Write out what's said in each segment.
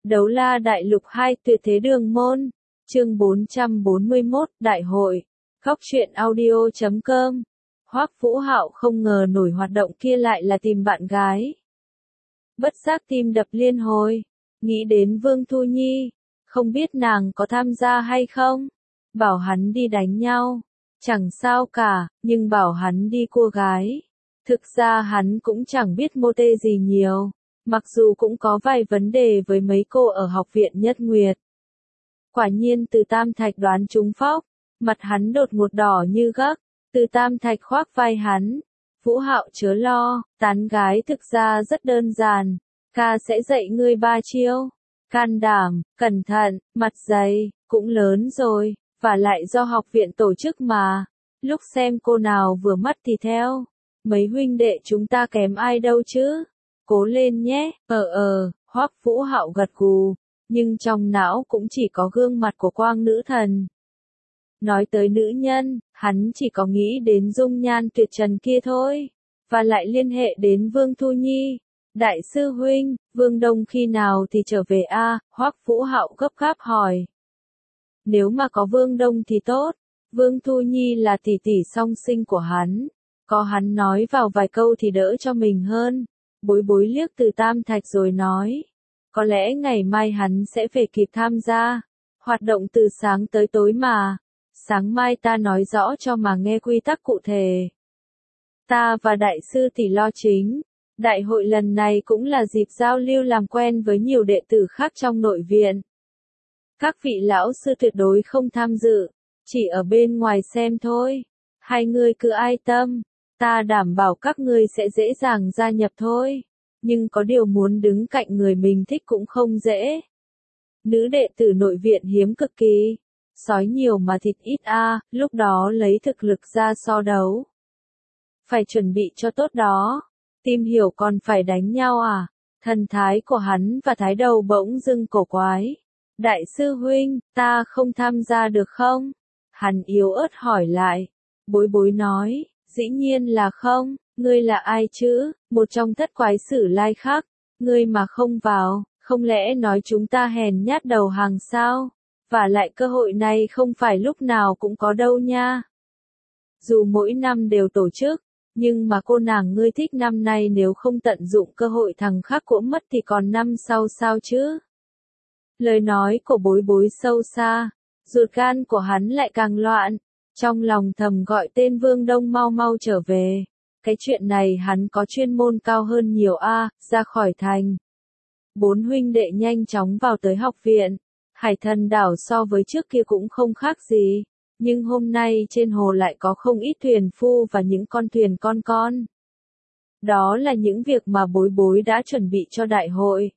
Đấu la đại lục 2 tuyệt thế đường môn. Chương 441 Đại hội. Góc truyện audio.com. Hoắc Vũ Hạo không ngờ nổi hoạt động kia lại là tìm bạn gái. Bất giác tim đập liên hồi. Nghĩ đến Vương Thu Nhi. Không biết nàng có tham gia hay không? Bảo hắn đi đánh nhau. Chẳng sao cả, nhưng bảo hắn đi cua gái. Thực ra hắn cũng chẳng biết mô tê gì nhiều. Mặc dù cũng có vài vấn đề với mấy cô ở học viện Nhất Nguyệt. Quả nhiên Từ Tam Thạch đoán trúng phóc, mặt hắn đột ngột đỏ như gấc. Từ Tam Thạch khoác vai hắn. Vũ Hạo chớ lo, tán gái thực ra rất đơn giản. Ca sẽ dạy ngươi 3 chiêu. Can đảm, cẩn thận, mặt dày, cũng lớn rồi, và lại do học viện tổ chức mà. Lúc xem cô nào vừa mắt thì theo. Mấy huynh đệ chúng ta kém ai đâu chứ. Cố lên nhé, Hoắc Vũ Hạo gật gù, nhưng trong não cũng chỉ có gương mặt của Quang nữ thần. Nói tới nữ nhân, hắn chỉ có nghĩ đến dung nhan tuyệt trần kia thôi, và lại liên hệ đến Vương Thu Nhi. Đại sư huynh, Vương Đông khi nào thì trở về a? Hoắc Vũ Hạo gấp gáp hỏi. Nếu mà có Vương Đông thì tốt, Vương Thu Nhi là tỷ tỷ song sinh của hắn, có hắn nói vào vài câu thì đỡ cho mình hơn. Bối bối liếc Từ Tam Thạch rồi nói. Có lẽ ngày mai hắn sẽ về kịp tham gia. Hoạt động từ sáng tới tối mà. Sáng mai ta nói rõ cho mà nghe quy tắc cụ thể. Ta và đại sư tỷ lo chính. Đại hội lần này cũng là dịp giao lưu làm quen với nhiều đệ tử khác trong nội viện. Các vị lão sư tuyệt đối không tham dự. Chỉ ở bên ngoài xem thôi. Hai người cứ ai tâm. Ta đảm bảo các ngươi sẽ dễ dàng gia nhập thôi. Nhưng có điều muốn đứng cạnh người mình thích cũng không dễ. Nữ đệ tử nội viện hiếm cực kỳ. Sói nhiều mà thịt ít lúc đó lấy thực lực ra so đấu. Phải chuẩn bị cho tốt đó. Tìm hiểu còn phải đánh nhau à? Thần thái của hắn và thái đầu bỗng dưng cổ quái. Đại sư huynh, ta không tham gia được không? Hắn yếu ớt hỏi lại. Bối bối nói. Dĩ nhiên là không, ngươi là ai chứ, một trong thất quái sử lai khác, ngươi mà không vào, không lẽ nói chúng ta hèn nhát đầu hàng sao, và lại cơ hội này không phải lúc nào cũng có đâu nha. Dù mỗi năm đều tổ chức, nhưng mà cô nàng ngươi thích năm nay nếu không tận dụng cơ hội thằng khác cũng mất thì còn năm sau sao chứ. Lời nói của bối bối sâu xa, ruột gan của hắn lại càng loạn. Trong lòng thầm gọi tên Vương Đông mau mau trở về. Cái chuyện này hắn có chuyên môn cao hơn nhiều ra khỏi thành. 4 huynh đệ nhanh chóng vào tới học viện. Hải Thần đảo so với trước kia cũng không khác gì. Nhưng hôm nay trên hồ lại có không ít thuyền phu và những con thuyền con. Đó là những việc mà bối bối đã chuẩn bị cho đại hội.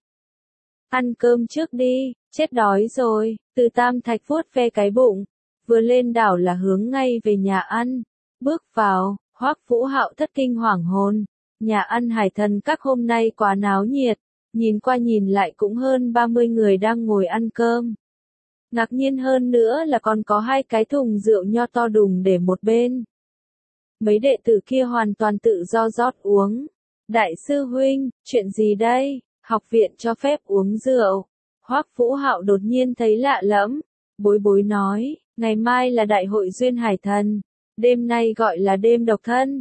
Ăn cơm trước đi, chết đói rồi. Từ Tam Thạch vuốt ve cái bụng. Vừa lên đảo là hướng ngay về nhà ăn. Bước vào, Hoắc Vũ Hạo thất kinh hoảng hồn. Nhà ăn Hải Thần các hôm nay quá náo nhiệt. Nhìn qua nhìn lại cũng hơn 30 người đang ngồi ăn cơm. Ngạc nhiên hơn nữa là còn có 2 cái thùng rượu nho to đùng để một bên. Mấy đệ tử kia hoàn toàn tự do rót uống. Đại sư huynh, chuyện gì đây? Học viện cho phép uống rượu. Hoắc Vũ Hạo đột nhiên thấy lạ lẫm. Bối bối nói. Ngày mai là đại hội duyên Hải Thần, đêm nay gọi là đêm độc thân.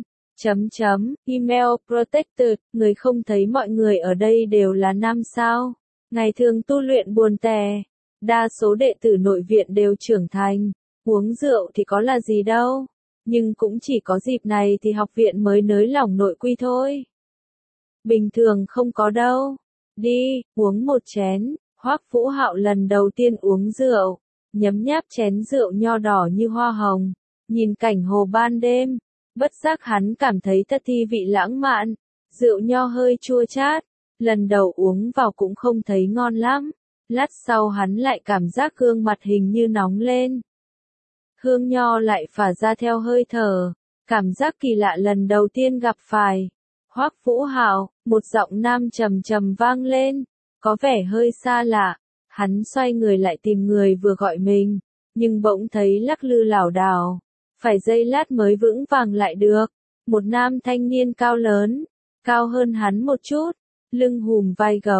Email protected, người không thấy mọi người ở đây đều là nam sao. Ngày thường tu luyện buồn tẻ, đa số đệ tử nội viện đều trưởng thành, uống rượu thì có là gì đâu. Nhưng cũng chỉ có dịp này thì học viện mới nới lỏng nội quy thôi. Bình thường không có đâu. Đi, uống một chén. Hoắc Vũ Hạo lần đầu tiên uống rượu. Nhấm nháp chén rượu nho đỏ như hoa hồng, nhìn cảnh hồ ban đêm, bất giác hắn cảm thấy thật thi vị lãng mạn, rượu nho hơi chua chát, lần đầu uống vào cũng không thấy ngon lắm, lát sau hắn lại cảm giác gương mặt hình như nóng lên. Hương nho lại phả ra theo hơi thở, cảm giác kỳ lạ lần đầu tiên gặp phải. Hoắc Vũ Hạo, một giọng nam trầm trầm vang lên, có vẻ hơi xa lạ. Hắn xoay người lại tìm người vừa gọi mình, nhưng bỗng thấy lắc lư lảo đảo, phải giây lát mới vững vàng lại được. Một nam thanh niên cao lớn, cao hơn hắn một chút, lưng hùm vai gấu,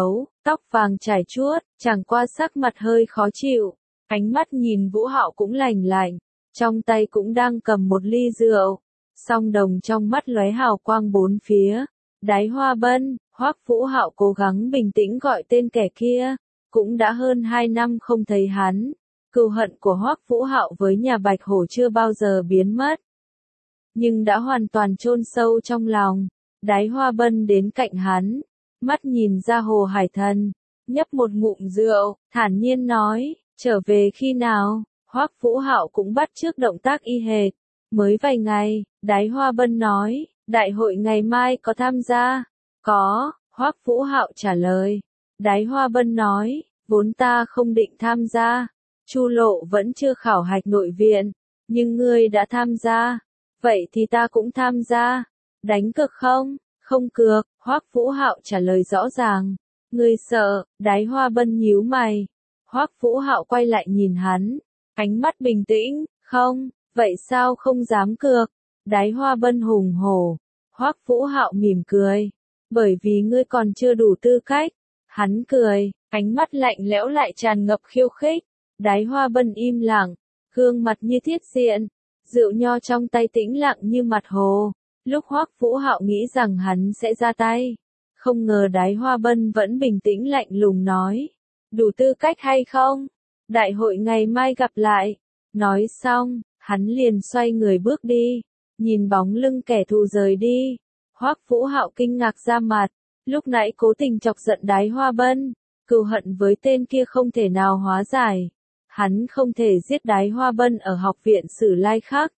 tóc vàng trải chuốt, chẳng qua sắc mặt hơi khó chịu, ánh mắt nhìn Vũ Hạo cũng lạnh lạnh, trong tay cũng đang cầm một ly rượu, song đồng trong mắt lóe hào quang bốn phía. Đái Hoa Bân, Hoắc Vũ Hạo cố gắng bình tĩnh gọi tên kẻ kia, cũng đã hơn 2 năm không thấy hắn. Cừu hận của Hoắc Vũ Hạo với nhà Bạch Hổ chưa bao giờ biến mất, nhưng đã hoàn toàn chôn sâu trong lòng. Đái Hoa Bân đến cạnh hắn, mắt nhìn ra Hồ Hải Thần, nhấp một ngụm rượu, thản nhiên nói, trở về khi nào? Hoắc Vũ Hạo cũng bắt chước động tác y hệt, mới vài ngày. Đái Hoa Bân nói, đại hội ngày mai có tham gia? Có, Hoắc Vũ Hạo trả lời. Đái Hoa Bân nói, vốn ta không định tham gia, Chu Lộ vẫn chưa khảo hạch nội viện, nhưng ngươi đã tham gia, vậy thì ta cũng tham gia. Đánh cược không? Không cược, Hoắc Vũ Hạo trả lời rõ ràng. Ngươi sợ? Đái Hoa Bân nhíu mày. Hoắc Vũ Hạo quay lại nhìn hắn, ánh mắt bình tĩnh, không, vậy sao không dám cược? Đái Hoa Bân hùng hổ. Hoắc Vũ Hạo mỉm cười, bởi vì ngươi còn chưa đủ tư cách. Hắn cười, ánh mắt lạnh lẽo lại tràn ngập khiêu khích. Đái Hoa Bân im lặng, gương mặt như thiết diện, rượu nho trong tay tĩnh lặng như mặt hồ. Lúc Hoắc Vũ Hạo nghĩ rằng hắn sẽ ra tay, không ngờ Đái Hoa Bân vẫn bình tĩnh lạnh lùng nói, đủ tư cách hay không? Đại hội ngày mai gặp lại. Nói xong, hắn liền xoay người bước đi, nhìn bóng lưng kẻ thù rời đi. Hoắc Vũ Hạo kinh ngạc ra mặt, lúc nãy cố tình chọc giận Đái Hoa Bân, cừu hận với tên kia không thể nào hóa giải. Hắn không thể giết Đái Hoa Bân ở học viện Sử Lai Khắc,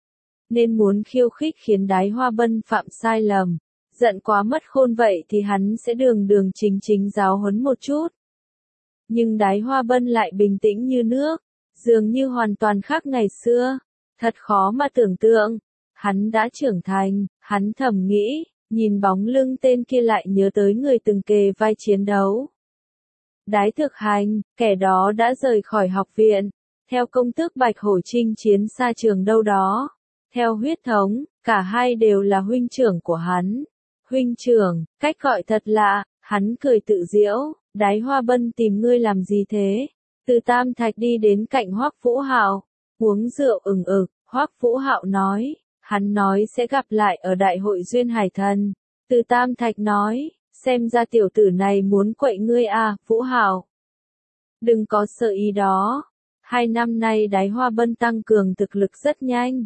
nên muốn khiêu khích khiến Đái Hoa Bân phạm sai lầm. Giận quá mất khôn vậy thì hắn sẽ đường đường chính chính giáo huấn một chút. Nhưng Đái Hoa Bân lại bình tĩnh như nước, dường như hoàn toàn khác ngày xưa. Thật khó mà tưởng tượng. Hắn đã trưởng thành, hắn thầm nghĩ, nhìn bóng lưng tên kia lại nhớ tới người từng kề vai chiến đấu. Đái Thực Hành, kẻ đó đã rời khỏi học viện, theo công tước Bạch Hổ chinh chiến xa trường đâu đó. Theo huyết thống, cả hai đều là huynh trưởng của hắn. Huynh trưởng, cách gọi thật lạ, hắn cười tự giễu. Đái Hoa Bân tìm ngươi làm gì thế? Từ Tam Thạch đi đến cạnh Hoắc Vũ Hạo, uống rượu ừng ực. Hoắc Vũ Hạo nói, hắn nói sẽ gặp lại ở đại hội Duyên Hải Thần. Từ Tam Thạch nói, xem ra tiểu tử này muốn quậy ngươi à, Vũ Hạo. Đừng có sợ ý đó. 2 năm nay Đái Hoa Bân tăng cường thực lực rất nhanh.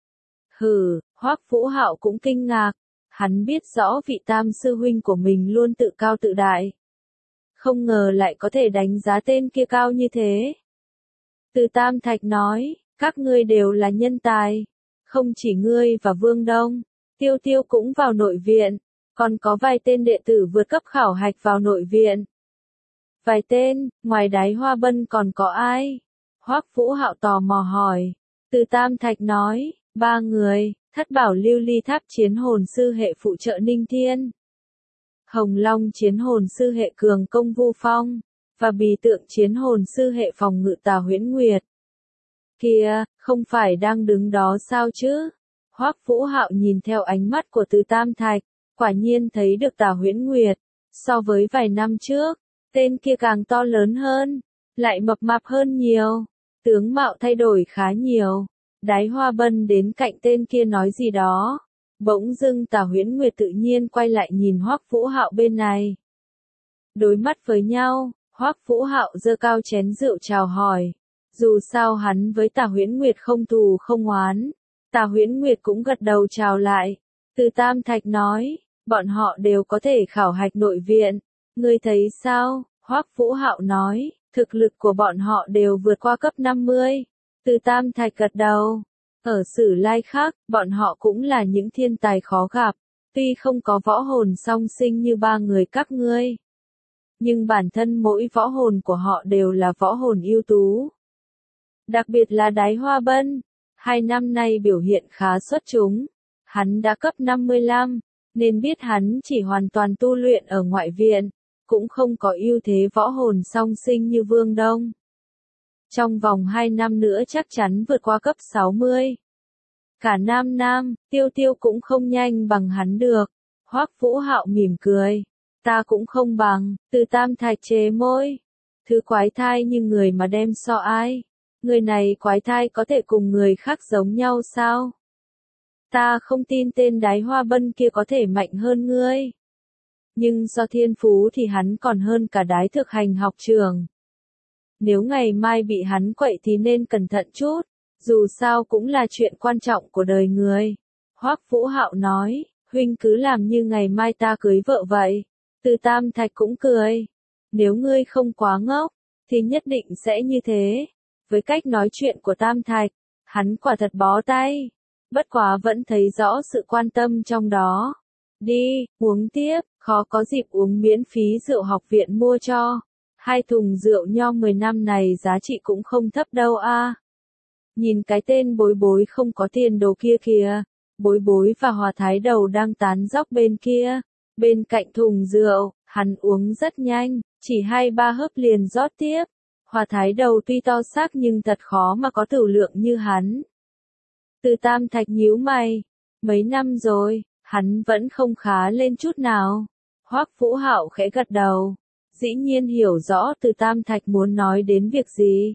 Hừ, Hoắc Vũ Hạo cũng kinh ngạc. Hắn biết rõ vị tam sư huynh của mình luôn tự cao tự đại. Không ngờ lại có thể đánh giá tên kia cao như thế. Từ Tam Thạch nói, các ngươi đều là nhân tài. Không chỉ ngươi và Vương Đông, Tiêu Tiêu cũng vào nội viện. Còn có vài tên đệ tử vượt cấp khảo hạch vào nội viện. Vài tên, ngoài Đái Hoa Bân còn có ai? Hoắc Vũ Hạo tò mò hỏi. Từ Tam Thạch nói, 3 người, Thất Bảo Lưu Ly Tháp chiến hồn sư hệ phụ trợ Ninh Thiên, Hồng Long chiến hồn sư hệ cường công Vu Phong, và Bì Tượng chiến hồn sư hệ phòng ngự Tà Huyễn Nguyệt. Kìa, không phải đang đứng đó sao chứ? Hoắc Vũ Hạo nhìn theo ánh mắt của Từ Tam Thạch, quả nhiên thấy được Tà Huyễn Nguyệt. So với vài năm trước, tên kia càng to lớn hơn, lại mập mạp hơn nhiều, tướng mạo thay đổi khá nhiều. Đái Hoa Bân đến cạnh tên kia nói gì đó. Bỗng dưng Tà Huyễn Nguyệt tự nhiên quay lại nhìn Hoắc Vũ Hạo bên này. Đối mắt với nhau, Hoắc Vũ Hạo giơ cao chén rượu chào hỏi. Dù sao hắn với Tà Huyễn Nguyệt không thù không oán. Tà Huyễn Nguyệt cũng gật đầu chào lại. Từ Tam Thạch nói, bọn họ đều có thể khảo hạch nội viện. Ngươi thấy sao? Hoắc Vũ Hạo nói, thực lực của bọn họ đều vượt qua cấp 50. Từ Tam Thạch gật đầu. Ở Sử Lai Khắc, bọn họ cũng là những thiên tài khó gặp. Tuy không có võ hồn song sinh như 3 người các ngươi, nhưng bản thân mỗi võ hồn của họ đều là võ hồn ưu tú. Đặc biệt là Đái Hoa Bân, 2 năm nay biểu hiện khá xuất chúng. Hắn đã cấp 55, nên biết hắn chỉ hoàn toàn tu luyện ở ngoại viện, cũng không có ưu thế võ hồn song sinh như Vương Đông. Trong vòng 2 năm nữa chắc chắn vượt qua cấp 60. Cả Nam Tiêu Tiêu cũng không nhanh bằng hắn được. Hoắc Vũ Hạo mỉm cười. Ta cũng không bằng, Từ Tam Thạch chế môi. Thứ quái thai như người mà đem so ai? Người này quái thai có thể cùng người khác giống nhau sao? Ta không tin tên Đái Hoa Bân kia có thể mạnh hơn ngươi. Nhưng so thiên phú thì hắn còn hơn cả Đái Thực Hành học trường. Nếu ngày mai bị hắn quậy thì nên cẩn thận chút, dù sao cũng là chuyện quan trọng của đời người. Hoắc Vũ Hạo nói, huynh cứ làm như ngày mai ta cưới vợ vậy. Từ Tam Thạch cũng cười. Nếu ngươi không quá ngốc, thì nhất định sẽ như thế. Với cách nói chuyện của Tam Thạch, hắn quả thật bó tay. Bất quá vẫn thấy rõ sự quan tâm trong đó. Đi, uống tiếp, khó có dịp uống miễn phí rượu học viện mua cho. 2 thùng rượu nho 10 năm này giá trị cũng không thấp đâu a. Nhìn cái tên Bối Bối không có tiền đồ kia kìa. Bối Bối và Hòa Thái Đầu đang tán dóc bên kia. Bên cạnh thùng rượu, hắn uống rất nhanh, chỉ 2-3 hớp liền rót tiếp. Hòa Thái Đầu tuy to xác nhưng thật khó mà có tửu lượng như hắn. Từ Tam Thạch nhíu mày, mấy năm rồi, hắn vẫn không khá lên chút nào. Hoắc Vũ Hạo khẽ gật đầu, dĩ nhiên hiểu rõ Từ Tam Thạch muốn nói đến việc gì.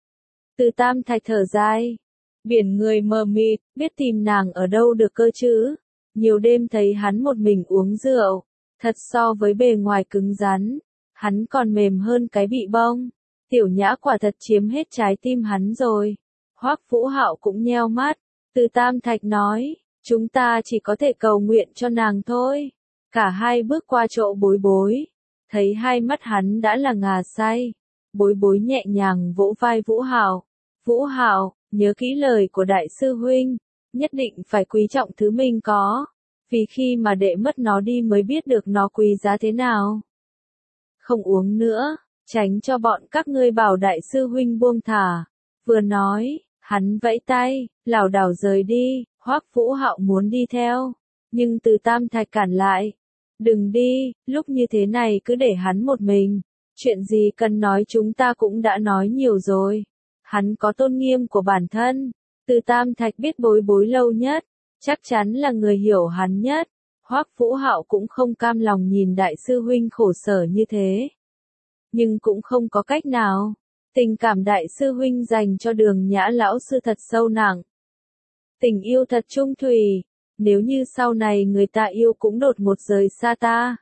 Từ Tam Thạch thở dài, biển người mờ mịt, biết tìm nàng ở đâu được cơ chứ. Nhiều đêm thấy hắn một mình uống rượu, thật so với bề ngoài cứng rắn, hắn còn mềm hơn cái bị bông. Tiểu Nhã quả thật chiếm hết trái tim hắn rồi. Hoắc Vũ Hạo cũng nheo mắt, Từ Tam Thạch nói, chúng ta chỉ có thể cầu nguyện cho nàng thôi. Cả hai bước qua chỗ Bối Bối, thấy hai mắt hắn đã là ngà say. Bối Bối nhẹ nhàng vỗ vai Vũ Hạo. Vũ Hạo, nhớ kỹ lời của đại sư huynh, nhất định phải quý trọng thứ mình có, vì khi mà đệ mất nó đi mới biết được nó quý giá thế nào. Không uống nữa, tránh cho bọn các ngươi bảo đại sư huynh buông thả. Vừa nói, hắn vẫy tay, lảo đảo rời đi. Hoắc Vũ Hạo muốn đi theo, nhưng Từ Tam Thạch cản lại. Đừng đi, lúc như thế này cứ để hắn một mình. Chuyện gì cần nói chúng ta cũng đã nói nhiều rồi. Hắn có tôn nghiêm của bản thân. Từ Tam Thạch biết Bối Bối lâu nhất, chắc chắn là người hiểu hắn nhất. Hoắc Vũ Hạo cũng không cam lòng nhìn đại sư huynh khổ sở như thế. Nhưng cũng không có cách nào. Tình cảm đại sư huynh dành cho Đường Nhã lão sư thật sâu nặng. Tình yêu thật trung thủy. Nếu như sau này người ta yêu cũng đột ngột rời xa ta.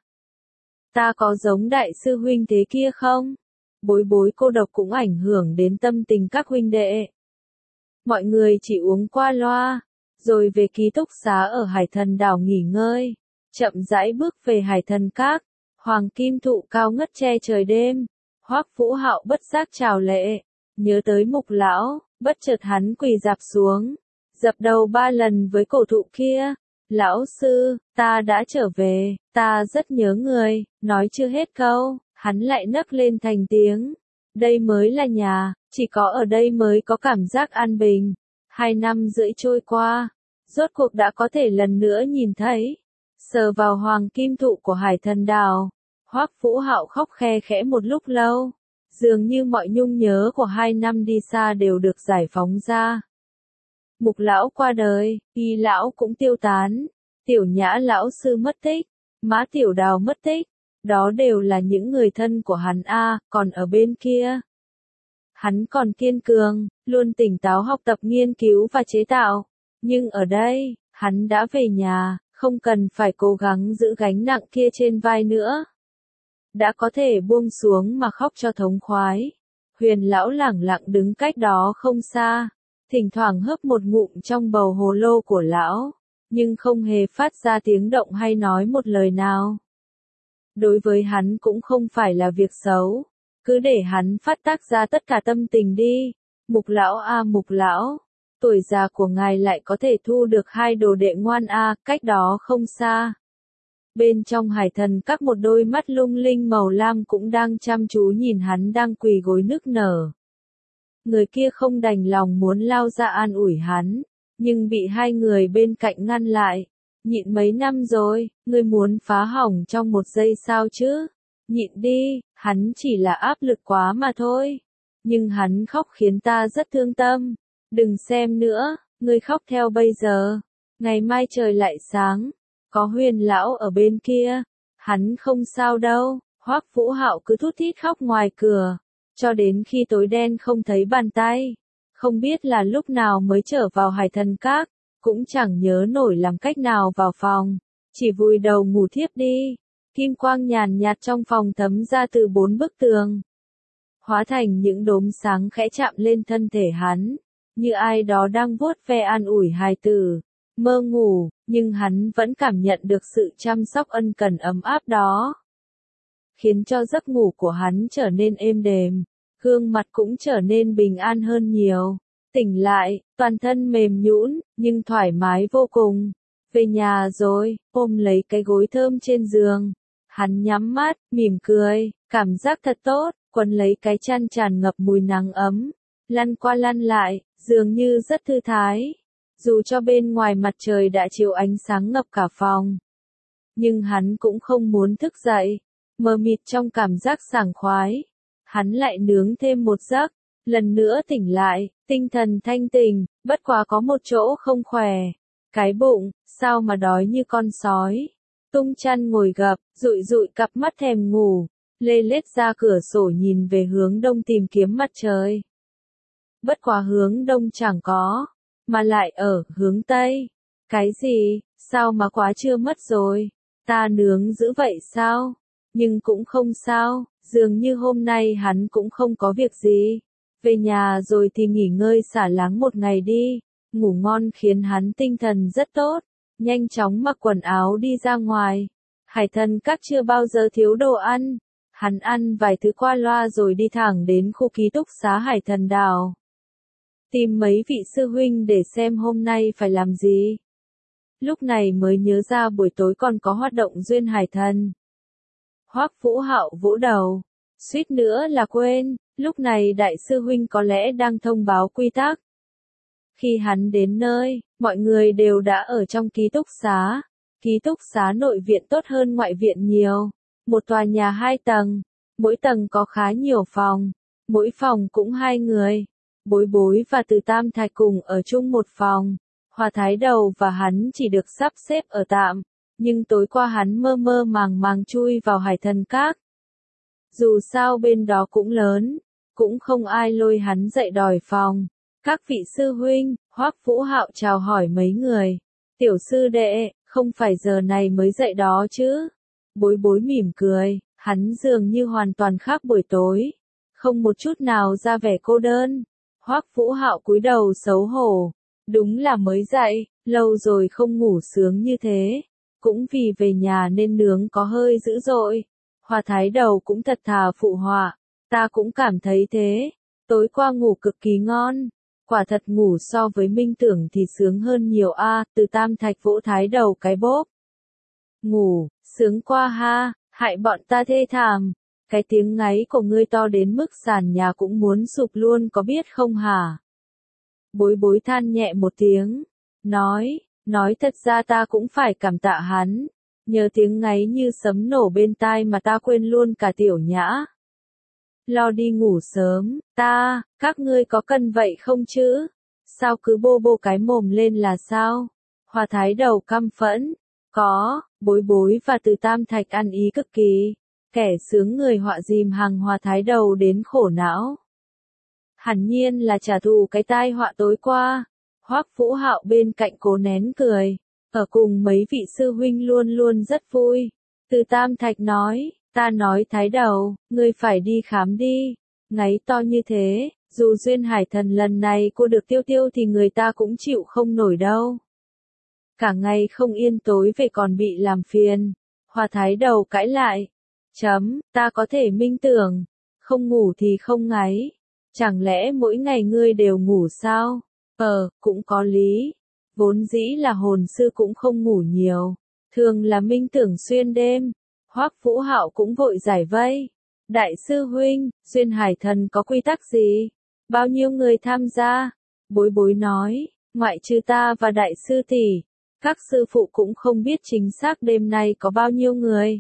Ta có giống đại sư huynh thế kia không? Bối Bối cô độc cũng ảnh hưởng đến tâm tình các huynh đệ. Mọi người chỉ uống qua loa, rồi về ký túc xá ở Hải Thần đảo nghỉ ngơi. Chậm rãi bước về Hải Thần Các. Hoàng kim thụ cao ngất che trời đêm. Hoắc Vũ Hạo bất giác chào lệ. Nhớ tới Mục lão, bất chợt hắn quỳ rạp xuống, dập đầu 3 lần với cổ thụ kia. Lão sư, ta đã trở về, ta rất nhớ người. Nói chưa hết câu, hắn lại nấc lên thành tiếng. Đây mới là nhà, chỉ có ở đây mới có cảm giác an bình. 2 năm rưỡi trôi qua, rốt cuộc đã có thể lần nữa nhìn thấy. Sờ vào hoàng kim thụ của Hải Thần đảo, Hoắc Vũ Hạo khóc khe khẽ một lúc lâu. Dường như mọi nhung nhớ của 2 năm đi xa đều được giải phóng ra. Mục lão qua đời, Y lão cũng tiêu tán, Tiểu Nhã lão sư mất tích, Mã Tiểu Đào mất tích, đó đều là những người thân của hắn a, còn ở bên kia. Hắn còn kiên cường, luôn tỉnh táo học tập nghiên cứu và chế tạo, nhưng ở đây, hắn đã về nhà, không cần phải cố gắng giữ gánh nặng kia trên vai nữa. Đã có thể buông xuống mà khóc cho thống khoái. Huyền lão lẳng lặng đứng cách đó không xa, thỉnh thoảng hớp một ngụm trong bầu hồ lô của lão, nhưng không hề phát ra tiếng động hay nói một lời nào. Đối với hắn cũng không phải là việc xấu, cứ để hắn phát tác ra tất cả tâm tình đi. Mục lão a Mục lão, tuổi già của ngài lại có thể thu được 2 đồ đệ ngoan a, cách đó không xa. Bên trong Hải Thần Các một đôi mắt lung linh màu lam cũng đang chăm chú nhìn hắn đang quỳ gối nức nở. Người kia không đành lòng muốn lao ra an ủi hắn, nhưng bị 2 người bên cạnh ngăn lại. Nhịn mấy năm rồi, ngươi muốn phá hỏng trong 1 giây sao chứ? Nhịn đi, hắn chỉ là áp lực quá mà thôi. Nhưng hắn khóc khiến ta rất thương tâm. Đừng xem nữa, ngươi khóc theo bây giờ. Ngày mai trời lại sáng. Có Huyền lão ở bên kia. Hắn không sao đâu, Hoắc Vũ Hạo cứ thút thít khóc ngoài cửa, cho đến khi tối đen không thấy bàn tay. Không biết là lúc nào mới trở vào Hải Thần Các, cũng chẳng nhớ nổi làm cách nào vào phòng, chỉ vùi đầu ngủ thiếp đi. Kim quang nhàn nhạt trong phòng thấm ra từ 4 bức tường, hóa thành những đốm sáng khẽ chạm lên thân thể hắn, như ai đó đang vuốt ve an ủi hài tử. Mơ ngủ, nhưng hắn vẫn cảm nhận được sự chăm sóc ân cần ấm áp đó, khiến cho giấc ngủ của hắn trở nên êm đềm, gương mặt cũng trở nên bình an hơn nhiều. Tỉnh lại, toàn thân mềm nhũn, nhưng thoải mái vô cùng. Về nhà rồi, ôm lấy cái gối thơm trên giường. Hắn nhắm mắt, mỉm cười, cảm giác thật tốt, quấn lấy cái chăn tràn ngập mùi nắng ấm. Lăn qua lăn lại, dường như rất thư thái. Dù cho bên ngoài mặt trời đã chiếu ánh sáng ngập cả phòng, nhưng hắn cũng không muốn thức dậy. Mờ mịt trong cảm giác sảng khoái, hắn lại nướng thêm một giấc, lần nữa tỉnh lại, tinh thần thanh tỉnh, bất quá có một chỗ không khỏe. Cái bụng, sao mà đói như con sói. Tung chăn ngồi gập, dụi dụi cặp mắt thèm ngủ, lê lết ra cửa sổ nhìn về hướng đông tìm kiếm mặt trời. Bất quá hướng đông chẳng có, mà lại ở hướng tây. Cái gì, sao mà quá trưa mất rồi, ta nướng dữ vậy sao? Nhưng cũng không sao, dường như hôm nay hắn cũng không có việc gì. Về nhà rồi thì nghỉ ngơi xả láng một ngày đi, ngủ ngon khiến hắn tinh thần rất tốt, nhanh chóng mặc quần áo đi ra ngoài. Hải Thần Các chưa bao giờ thiếu đồ ăn, hắn ăn vài thứ qua loa rồi đi thẳng đến khu ký túc xá Hải Thần Đảo. Tìm mấy vị sư huynh để xem hôm nay phải làm gì. Lúc này mới nhớ ra buổi tối còn có hoạt động duyên hải thần. Hoắc Vũ Hạo vỗ đầu, suýt nữa là quên, lúc này đại sư huynh có lẽ đang thông báo quy tắc. Khi hắn đến nơi, mọi người đều đã ở trong ký túc xá. Ký túc xá nội viện tốt hơn ngoại viện nhiều. Một tòa nhà 2 tầng, mỗi tầng có khá nhiều phòng, mỗi phòng cũng 2 người. Bối Bối và Từ Tam Thạch cùng ở chung một phòng. Hòa Thái Đầu và hắn chỉ được sắp xếp ở tạm, nhưng tối qua hắn mơ mơ màng màng chui vào Hải Thần Các. Dù sao bên đó cũng lớn, cũng không ai lôi hắn dậy đòi phòng. Các vị sư huynh, Hoắc Vũ Hạo chào hỏi mấy người. Tiểu sư đệ, không phải giờ này mới dậy đó chứ? Bối Bối mỉm cười, hắn dường như hoàn toàn khác buổi tối, không một chút nào ra vẻ cô đơn. Hoắc Vũ Hạo cúi đầu xấu hổ, đúng là mới dậy, lâu rồi không ngủ sướng như thế, cũng vì về nhà nên nướng có hơi dữ dội. Hòa Thái Đầu cũng thật thà phụ họa, ta cũng cảm thấy thế, tối qua ngủ cực kỳ ngon, quả thật ngủ so với minh tưởng thì sướng hơn nhiều a. Từ Tam Thạch vỗ Thái Đầu cái bóp. Ngủ, sướng qua ha, hại bọn ta thê thảm. Cái tiếng ngáy của ngươi to đến mức sàn nhà cũng muốn sụp luôn có biết không hả? Bối Bối than nhẹ một tiếng, nói thật ra ta cũng phải cảm tạ hắn, nhờ tiếng ngáy như sấm nổ bên tai mà ta quên luôn cả Tiểu Nhã. Lo đi ngủ sớm, các ngươi có cần vậy không chứ? Sao cứ bô bô cái mồm lên là sao? Hòa Thái Đầu căm phẫn, có, Bối Bối và Từ Tam Thạch ăn ý cực kỳ. Kẻ sướng người họa dìm hàng Hòa Thái Đầu đến khổ não. Hẳn nhiên là trả thù cái tai họa tối qua. Hoắc Vũ Hạo bên cạnh cố nén cười, ở cùng mấy vị sư huynh luôn luôn rất vui. Từ Tam Thạch nói, ta nói Thái Đầu, ngươi phải đi khám đi. Ngáy to như thế, dù duyên hải thần lần này cô được tiêu tiêu thì người ta cũng chịu không nổi đâu. Cả ngày không yên tối về còn bị làm phiền. Hòa Thái Đầu cãi lại. Ta có thể minh tưởng, không ngủ thì không ngáy. Chẳng lẽ mỗi ngày ngươi đều ngủ sao? Cũng có lý. Vốn dĩ là hồn sư cũng không ngủ nhiều, thường là minh tưởng xuyên đêm. Hoắc Vũ Hạo cũng vội giải vây. Đại sư huynh, duyên hải thần có quy tắc gì? Bao nhiêu người tham gia? Bối Bối nói, ngoại trừ ta và đại sư tỷ, các sư phụ cũng không biết chính xác đêm nay có bao nhiêu người.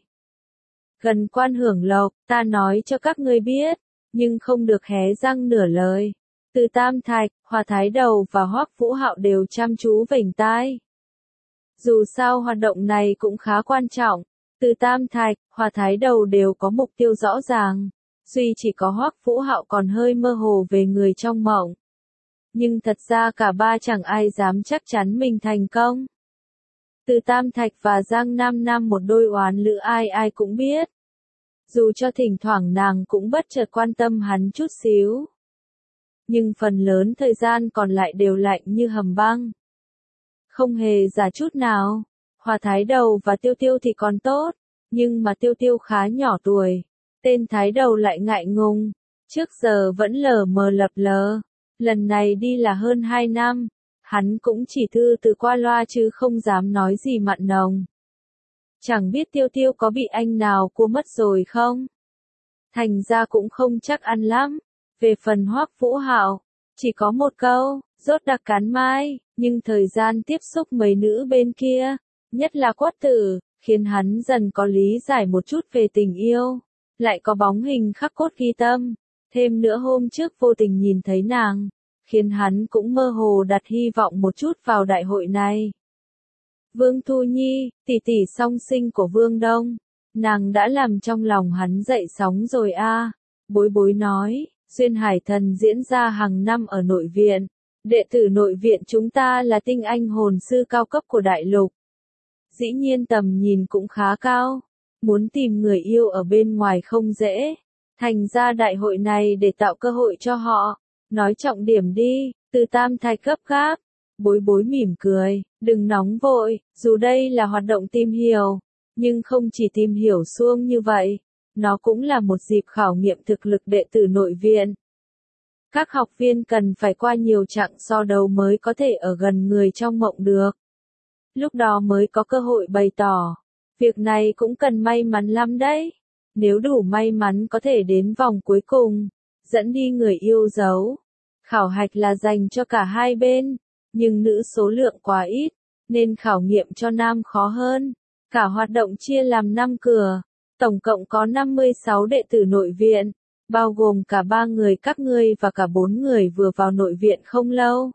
Gần quan hưởng lộc, ta nói cho các ngươi biết, nhưng không được hé răng nửa lời. Từ Tam Thạch, Hòa Thái Đầu và Hoắc Vũ Hạo đều chăm chú vểnh tai. Dù sao hoạt động này cũng khá quan trọng, Từ Tam Thạch, Hòa Thái Đầu đều có mục tiêu rõ ràng, duy chỉ có Hoắc Vũ Hạo còn hơi mơ hồ về người trong mộng. Nhưng thật ra cả ba chẳng ai dám chắc chắn mình thành công. Từ Tam Thạch và Giang Nam Nam một đôi oán lữ ai ai cũng biết. Dù cho thỉnh thoảng nàng cũng bất chợt quan tâm hắn chút xíu. Nhưng phần lớn thời gian còn lại đều lạnh như hầm băng. Không hề giả chút nào. Hòa Thái Đầu và Tiêu Tiêu thì còn tốt, nhưng mà Tiêu Tiêu khá nhỏ tuổi. Tên Thái Đầu lại ngại ngùng, trước giờ vẫn lờ mờ lập lờ. Lần này đi là hơn 2 năm, hắn cũng chỉ thư từ qua loa chứ không dám nói gì mặn nồng. Chẳng biết Tiêu Tiêu có bị anh nào cua mất rồi không? Thành ra cũng không chắc ăn lắm. Về phần Hoắc Vũ Hạo, chỉ có một câu, rốt đặc cắn mai, nhưng thời gian tiếp xúc mấy nữ bên kia, nhất là Quất Tử, khiến hắn dần có lý giải một chút về tình yêu, lại có bóng hình khắc cốt ghi tâm. Thêm nữa hôm trước vô tình nhìn thấy nàng, khiến hắn cũng mơ hồ đặt hy vọng một chút vào đại hội này. Vương Thu Nhi, tỷ tỷ song sinh của Vương Đông, nàng đã làm trong lòng hắn dậy sóng rồi a. Bối bối nói, Duyên Hải Thần diễn ra hàng năm ở nội viện, đệ tử nội viện chúng ta là tinh anh hồn sư cao cấp của đại lục. Dĩ nhiên tầm nhìn cũng khá cao, muốn tìm người yêu ở bên ngoài không dễ, thành ra đại hội này để tạo cơ hội cho họ. Nói trọng điểm đi, Từ Tam Thạch gấp gáp. Bối bối mỉm cười, đừng nóng vội, dù đây là hoạt động tìm hiểu, nhưng không chỉ tìm hiểu suông như vậy, nó cũng là một dịp khảo nghiệm thực lực đệ tử nội viện. Các học viên cần phải qua nhiều chặng so đấu mới có thể ở gần người trong mộng được. Lúc đó mới có cơ hội bày tỏ. Việc này cũng cần may mắn lắm đấy. Nếu đủ may mắn có thể đến vòng cuối cùng, dẫn đi người yêu dấu. Khảo hạch là dành cho cả hai bên, nhưng nữ số lượng quá ít, nên khảo nghiệm cho nam khó hơn. Cả hoạt động chia làm 5 cửa, tổng cộng có 56 đệ tử nội viện, bao gồm cả 3 người các ngươi và cả 4 người vừa vào nội viện không lâu.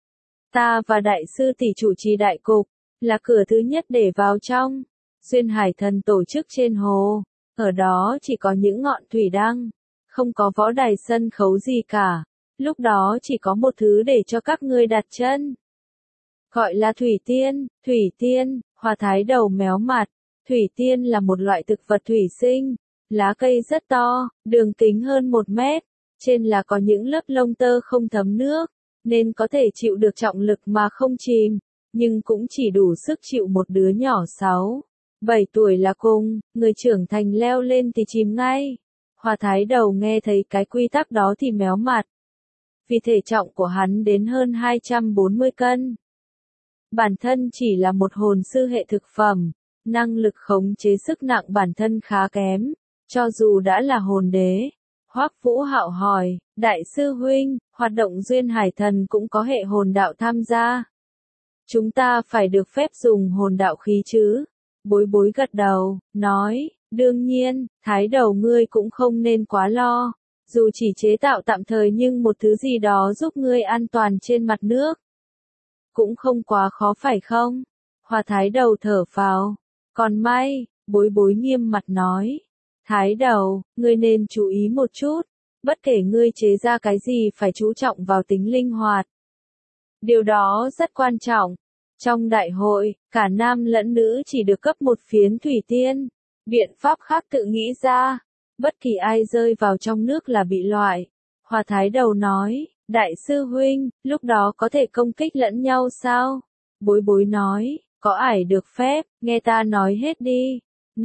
Ta và đại sư tỷ chủ trì đại cục, là cửa thứ nhất để vào trong. Duyên Hải Thần tổ chức trên hồ, ở đó chỉ có những ngọn thủy đăng, không có võ đài sân khấu gì cả. Lúc đó chỉ có một thứ để cho các ngươi đặt chân. Gọi là thủy tiên. Thủy tiên, Hòa Thái Đầu méo mặt. Thủy tiên là một loại thực vật thủy sinh, lá cây rất to, đường kính hơn 1 mét, trên là có những lớp lông tơ không thấm nước, nên có thể chịu được trọng lực mà không chìm, nhưng cũng chỉ đủ sức chịu một đứa nhỏ 6-7 tuổi là cùng, người trưởng thành leo lên thì chìm ngay. Hòa Thái Đầu nghe thấy cái quy tắc đó thì méo mặt. Vì thể trọng của hắn đến hơn 240 cân. Bản thân chỉ là một hồn sư hệ thực phẩm, năng lực khống chế sức nặng bản thân khá kém, cho dù đã là hồn đế. Hoắc Vũ Hạo hỏi, đại sư huynh, hoạt động Duyên Hải Thần cũng có hệ hồn đạo tham gia. Chúng ta phải được phép dùng hồn đạo khí chứ? Bối bối gật đầu, nói, đương nhiên, Thái Đầu ngươi cũng không nên quá lo. Dù chỉ chế tạo tạm thời nhưng một thứ gì đó giúp ngươi an toàn trên mặt nước. Cũng không quá khó phải không? Hòa Thái Đầu thở phào. Còn may, bối bối nghiêm mặt nói. Thái Đầu, ngươi nên chú ý một chút. Bất kể ngươi chế ra cái gì phải chú trọng vào tính linh hoạt. Điều đó rất quan trọng. Trong đại hội, cả nam lẫn nữ chỉ được cấp một phiến thủy tiên. Biện pháp khác tự nghĩ ra. Bất kỳ ai rơi vào trong nước là bị loại. Hòa Thái Đầu nói, đại sư huynh, lúc đó có thể công kích lẫn nhau sao? Bối bối nói, có ải được phép, nghe ta nói hết đi.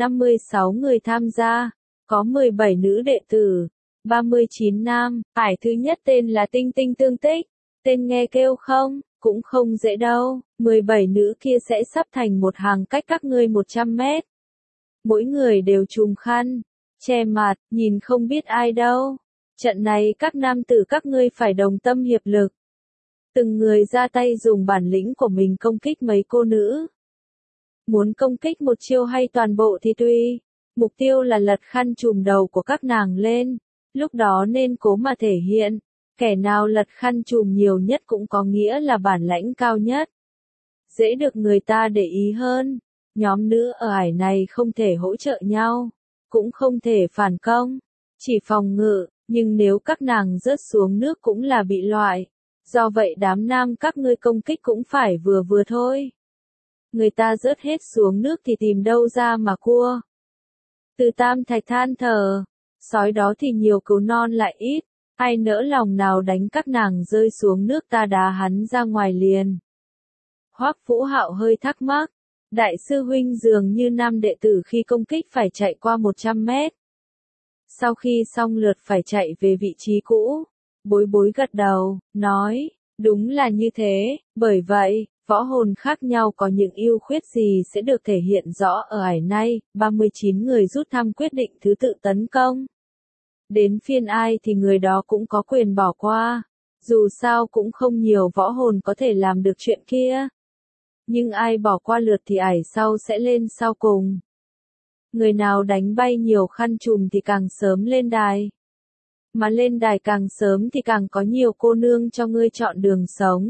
56 người tham gia, có 17 nữ đệ tử, 39 nam, ải thứ nhất tên là Tinh Tinh Tương Tích. Tên nghe kêu không? Cũng không dễ đâu, 17 nữ kia sẽ sắp thành một hàng cách các ngươi 100 mét. Mỗi người đều trùm khăn, che mặt, nhìn không biết ai đâu. Trận này các nam tử các ngươi phải đồng tâm hiệp lực. Từng người ra tay dùng bản lĩnh của mình công kích mấy cô nữ. Muốn công kích một chiêu hay toàn bộ thì tùy. Mục tiêu là lật khăn trùm đầu của các nàng lên. Lúc đó nên cố mà thể hiện. Kẻ nào lật khăn trùm nhiều nhất cũng có nghĩa là bản lãnh cao nhất. Dễ được người ta để ý hơn. Nhóm nữ ở ải này không thể hỗ trợ nhau, cũng không thể phản công, chỉ phòng ngự, nhưng nếu các nàng rớt xuống nước cũng là bị loại. Do vậy đám nam các ngươi công kích cũng phải vừa vừa thôi. Người ta rớt hết xuống nước thì tìm đâu ra mà cua. Từ Tam Thạch than thở, sói đó thì nhiều cừu non lại ít, ai nỡ lòng nào đánh các nàng rơi xuống nước ta đá hắn ra ngoài liền. Hoắc Vũ Hạo hơi thắc mắc, đại sư huynh dường như nam đệ tử khi công kích phải chạy qua 100 mét. Sau khi xong lượt phải chạy về vị trí cũ, Bối Bối gật đầu, nói, đúng là như thế, bởi vậy, võ hồn khác nhau có những ưu khuyết gì sẽ được thể hiện rõ ở ải này. 39 người rút thăm quyết định thứ tự tấn công. Đến phiên ai thì người đó cũng có quyền bỏ qua, dù sao cũng không nhiều võ hồn có thể làm được chuyện kia. Nhưng ai bỏ qua lượt thì ải sau sẽ lên sau cùng. Người nào đánh bay nhiều khăn trùm thì càng sớm lên đài. Mà lên đài càng sớm thì càng có nhiều cô nương cho ngươi chọn đường sống.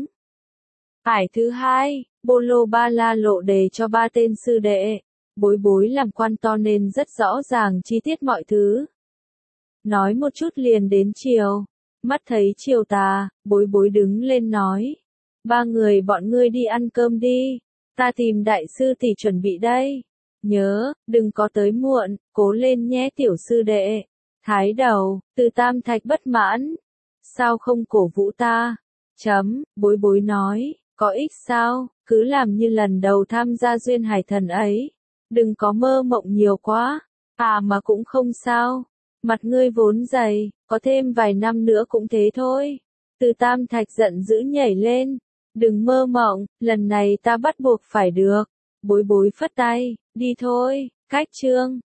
Ải thứ hai, Bolo Ba La lộ đề cho 3 tên sư đệ. Bối Bối làm quan to nên rất rõ ràng chi tiết mọi thứ. Nói một chút liền đến chiều. Mắt thấy chiều tà, Bối Bối đứng lên nói. 3 người bọn ngươi đi ăn cơm đi. Ta tìm đại sư tỷ chuẩn bị đây. Nhớ, đừng có tới muộn, cố lên nhé tiểu sư đệ. Thái đầu, Từ Tam Thạch bất mãn. Sao không cổ vũ ta? Bối Bối nói, có ích sao, cứ làm như lần đầu tham gia duyên hải thần ấy. Đừng có mơ mộng nhiều quá. À mà cũng không sao. Mặt ngươi vốn dày, có thêm vài năm nữa cũng thế thôi. Từ Tam Thạch giận dữ nhảy lên. Đừng mơ mộng, lần này ta bắt buộc phải được. Bối Bối phất tay, đi thôi, cách chương.